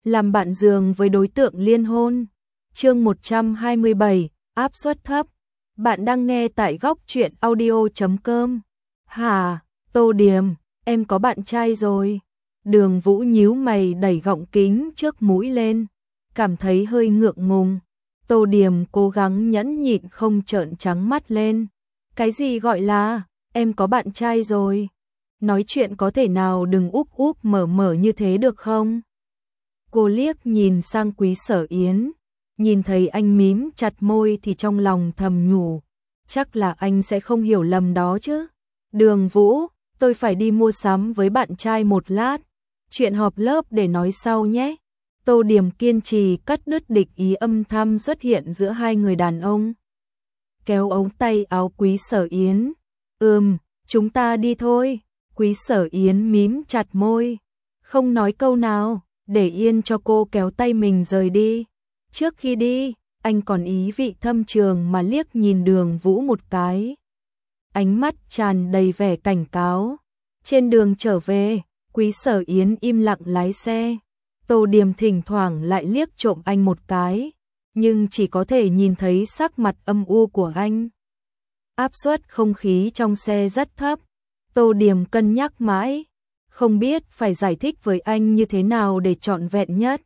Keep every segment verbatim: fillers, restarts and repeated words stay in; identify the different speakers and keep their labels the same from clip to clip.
Speaker 1: làm bạn giường với đối tượng liên hôn. Chương một trăm hai mươi bảy, áp suất thấp. Bạn đang nghe tại góc truyện audio chấm com. Hả, Tô Điềm, em có bạn trai rồi. Đường Vũ nhíu mày đẩy gọng kính trước mũi lên, cảm thấy hơi ngượng ngùng. Tô Điềm cố gắng nhẫn nhịn không trợn trắng mắt lên. Cái gì gọi là, em có bạn trai rồi? Nói chuyện có thể nào đừng úp úp mở mở như thế được không? Cô liếc nhìn sang Quý Sở Yến, nhìn thấy anh mím chặt môi thì trong lòng thầm nhủ, chắc là anh sẽ không hiểu lầm đó chứ. Đường Vũ, tôi phải đi mua sắm với bạn trai một lát, chuyện họp lớp để nói sau nhé. Tô Điềm kiên trì cắt đứt địch ý âm thầm xuất hiện giữa hai người đàn ông. Kéo ống tay áo Quý Sở Yến. Ừm, chúng ta đi thôi. Quý Sở Yến mím chặt môi, không nói câu nào, để yên cho cô kéo tay mình rời đi. Trước khi đi, anh còn ý vị thâm trường mà liếc nhìn Đường Vũ một cái. Ánh mắt tràn đầy vẻ cảnh cáo. Trên đường trở về, Quý Sở Yến im lặng lái xe. Tô Điềm thỉnh thoảng lại liếc trộm anh một cái, nhưng chỉ có thể nhìn thấy sắc mặt âm u của anh. Áp suất không khí trong xe rất thấp. Tô Điềm cân nhắc mãi, không biết phải giải thích với anh như thế nào để trọn vẹn nhất.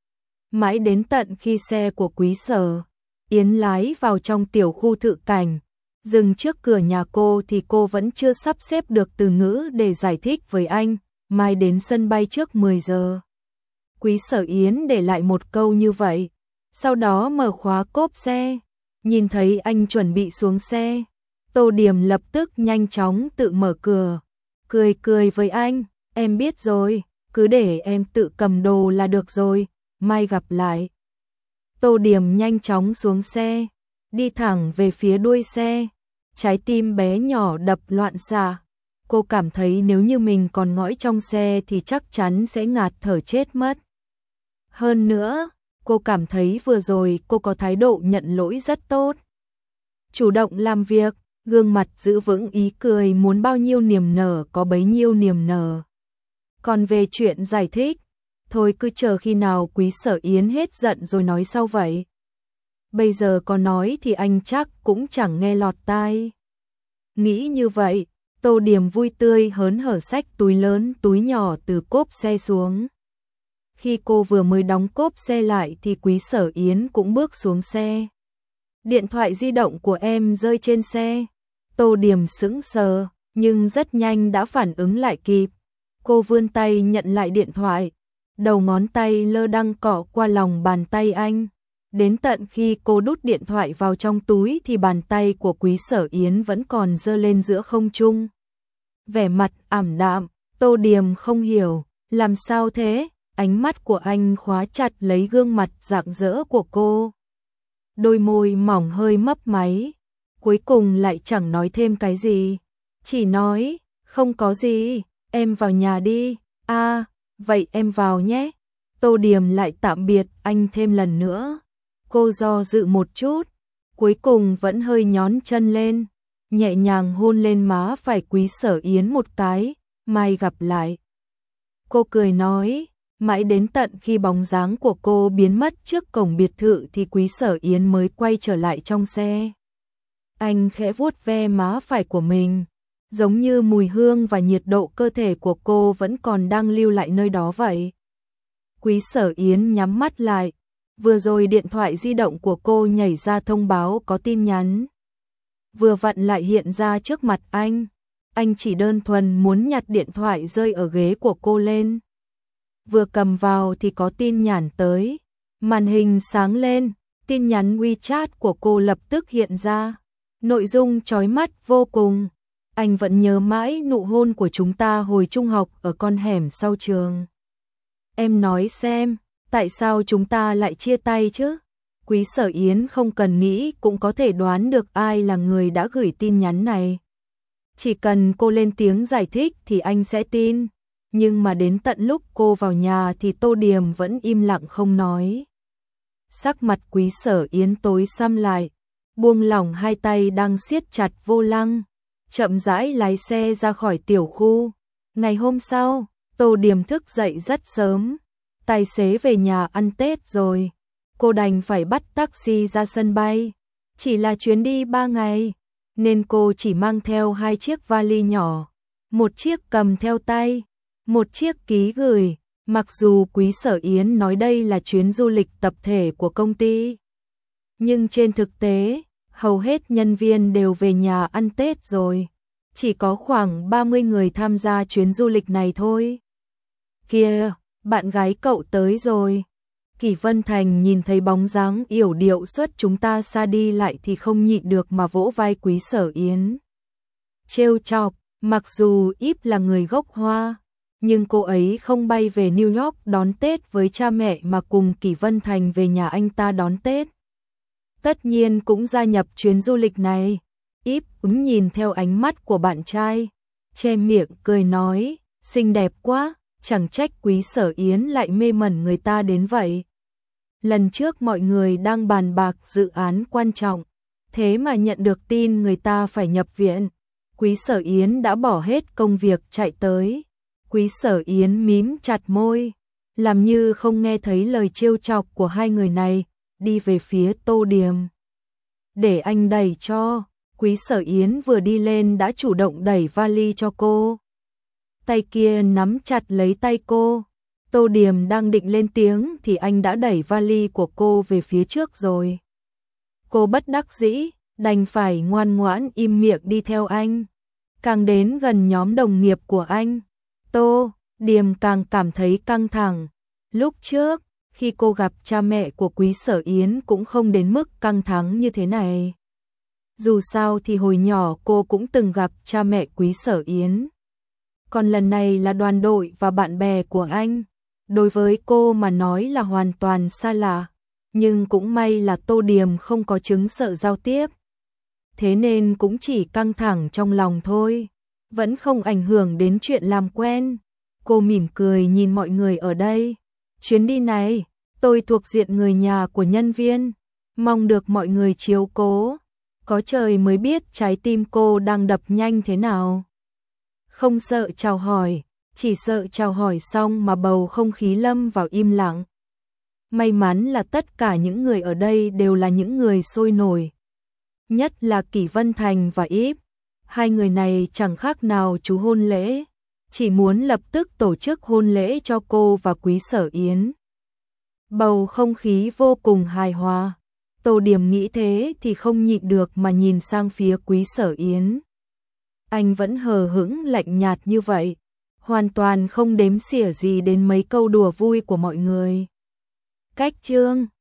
Speaker 1: Mãi đến tận khi xe của Quý Sở Yến lái vào trong tiểu khu thự cảnh, dừng trước cửa nhà cô thì cô vẫn chưa sắp xếp được từ ngữ để giải thích với anh, mai đến sân bay trước mười giờ. Quý Sở Yến để lại một câu như vậy, sau đó mở khóa cốp xe, nhìn thấy anh chuẩn bị xuống xe. Tô Điềm lập tức nhanh chóng tự mở cửa, cười cười với anh, em biết rồi, cứ để em tự cầm đồ là được rồi, mai gặp lại. Tô Điềm nhanh chóng xuống xe, đi thẳng về phía đuôi xe, trái tim bé nhỏ đập loạn xạ. Cô cảm thấy nếu như mình còn ngõi trong xe thì chắc chắn sẽ ngạt thở chết mất. Hơn nữa, cô cảm thấy vừa rồi cô có thái độ nhận lỗi rất tốt. Chủ động làm việc, gương mặt giữ vững ý cười, muốn bao nhiêu niềm nở có bấy nhiêu niềm nở. Còn về chuyện giải thích, thôi cứ chờ khi nào Quý Sở Yến hết giận rồi nói sau vậy. Bây giờ có nói thì anh chắc cũng chẳng nghe lọt tai. Nghĩ như vậy, Tô Điềm vui tươi hớn hở xách túi lớn túi nhỏ từ cốp xe xuống. Khi cô vừa mới đóng cốp xe lại thì Quý Sở Yến cũng bước xuống xe. Điện thoại di động của em rơi trên xe. Tô Điềm sững sờ, nhưng rất nhanh đã phản ứng lại kịp. Cô vươn tay nhận lại điện thoại, đầu ngón tay lơ đăng cọ qua lòng bàn tay anh. Đến tận khi cô đút điện thoại vào trong túi thì bàn tay của Quý Sở Yến vẫn còn giơ lên giữa không trung. Vẻ mặt ảm đạm, Tô Điềm không hiểu, làm sao thế? Ánh mắt của anh khóa chặt lấy gương mặt rạng rỡ của cô. Đôi môi mỏng hơi mấp máy, cuối cùng lại chẳng nói thêm cái gì, chỉ nói, không có gì, em vào nhà đi. À, vậy em vào nhé. Tô Điềm lại tạm biệt anh thêm lần nữa. Cô do dự một chút, cuối cùng vẫn hơi nhón chân lên, nhẹ nhàng hôn lên má phải Quý Sở Yến một cái, mai gặp lại. Cô cười nói, mãi đến tận khi bóng dáng của cô biến mất trước cổng biệt thự thì Quý Sở Yến mới quay trở lại trong xe. Anh khẽ vuốt ve má phải của mình, giống như mùi hương và nhiệt độ cơ thể của cô vẫn còn đang lưu lại nơi đó vậy. Quý Sở Yến nhắm mắt lại, vừa rồi điện thoại di động của cô nhảy ra thông báo có tin nhắn. Vừa vặn lại hiện ra trước mặt anh, anh chỉ đơn thuần muốn nhặt điện thoại rơi ở ghế của cô lên. Vừa cầm vào thì có tin nhắn tới, màn hình sáng lên, tin nhắn WeChat của cô lập tức hiện ra. Nội dung chói mắt vô cùng, anh vẫn nhớ mãi nụ hôn của chúng ta hồi trung học ở con hẻm sau trường. Em nói xem, tại sao chúng ta lại chia tay chứ? Quý Sở Yến không cần nghĩ cũng có thể đoán được ai là người đã gửi tin nhắn này. Chỉ cần cô lên tiếng giải thích thì anh sẽ tin. Nhưng mà đến tận lúc cô vào nhà thì Tô Điềm vẫn im lặng không nói. Sắc mặt Quý Sở Yến tối sầm lại, buông lỏng hai tay đang siết chặt vô lăng, chậm rãi lái xe ra khỏi tiểu khu. Ngày hôm sau, Tô Điềm thức dậy rất sớm, tài xế về nhà ăn Tết rồi. Cô đành phải bắt taxi ra sân bay. Chỉ là chuyến đi ba ngày, nên cô chỉ mang theo hai chiếc vali nhỏ. Một chiếc cầm theo tay, một chiếc ký gửi. Mặc dù Quý Sở Yến nói đây là chuyến du lịch tập thể của công ty, nhưng trên thực tế, hầu hết nhân viên đều về nhà ăn Tết rồi. Chỉ có khoảng ba mươi người tham gia chuyến du lịch này thôi. Kìa, bạn gái cậu tới rồi. Kỷ Vân Thành nhìn thấy bóng dáng yểu điệu suốt chúng ta xa đi lại thì không nhịn được mà vỗ vai Quý Sở Yến. Trêu chọc, mặc dù Íp là người gốc Hoa, nhưng cô ấy không bay về New York đón Tết với cha mẹ mà cùng Kỷ Vân Thành về nhà anh ta đón Tết. Tất nhiên cũng gia nhập chuyến du lịch này. Íp ứng nhìn theo ánh mắt của bạn trai, che miệng cười nói, xinh đẹp quá, chẳng trách Quý Sở Yến lại mê mẩn người ta đến vậy. Lần trước mọi người đang bàn bạc dự án quan trọng, thế mà nhận được tin người ta phải nhập viện. Quý Sở Yến đã bỏ hết công việc chạy tới. Quý Sở Yến mím chặt môi, làm như không nghe thấy lời trêu chọc của hai người này, đi về phía Tô Điềm. Để anh đẩy cho. Quý Sở Yến vừa đi lên đã chủ động đẩy vali cho cô. Tay kia nắm chặt lấy tay cô. Tô Điềm đang định lên tiếng thì anh đã đẩy vali của cô về phía trước rồi. Cô bất đắc dĩ, đành phải ngoan ngoãn im miệng đi theo anh. Càng đến gần nhóm đồng nghiệp của anh, Tô Điềm càng cảm thấy căng thẳng. Lúc trước, khi cô gặp cha mẹ của Quý Sở Yến cũng không đến mức căng thẳng như thế này. Dù sao thì hồi nhỏ cô cũng từng gặp cha mẹ Quý Sở Yến. Còn lần này là đoàn đội và bạn bè của anh. Đối với cô mà nói là hoàn toàn xa lạ. Nhưng cũng may là Tô Điềm không có chứng sợ giao tiếp. Thế nên cũng chỉ căng thẳng trong lòng thôi. Vẫn không ảnh hưởng đến chuyện làm quen. Cô mỉm cười nhìn mọi người ở đây. Chuyến đi này, tôi thuộc diện người nhà của nhân viên. Mong được mọi người chiếu cố. Có trời mới biết trái tim cô đang đập nhanh thế nào. Không sợ chào hỏi, chỉ sợ chào hỏi xong mà bầu không khí lâm vào im lặng. May mắn là tất cả những người ở đây đều là những người sôi nổi. Nhất là Kỷ Vân Thành và Íp. Hai người này chẳng khác nào chú hôn lễ. Chỉ muốn lập tức tổ chức hôn lễ cho cô và Quý Sở Yến. Bầu không khí vô cùng hài hòa. Tô Điềm nghĩ thế thì không nhịn được mà nhìn sang phía Quý Sở Yến. Anh vẫn hờ hững lạnh nhạt như vậy, hoàn toàn không đếm xỉa gì đến mấy câu đùa vui của mọi người. Cách chương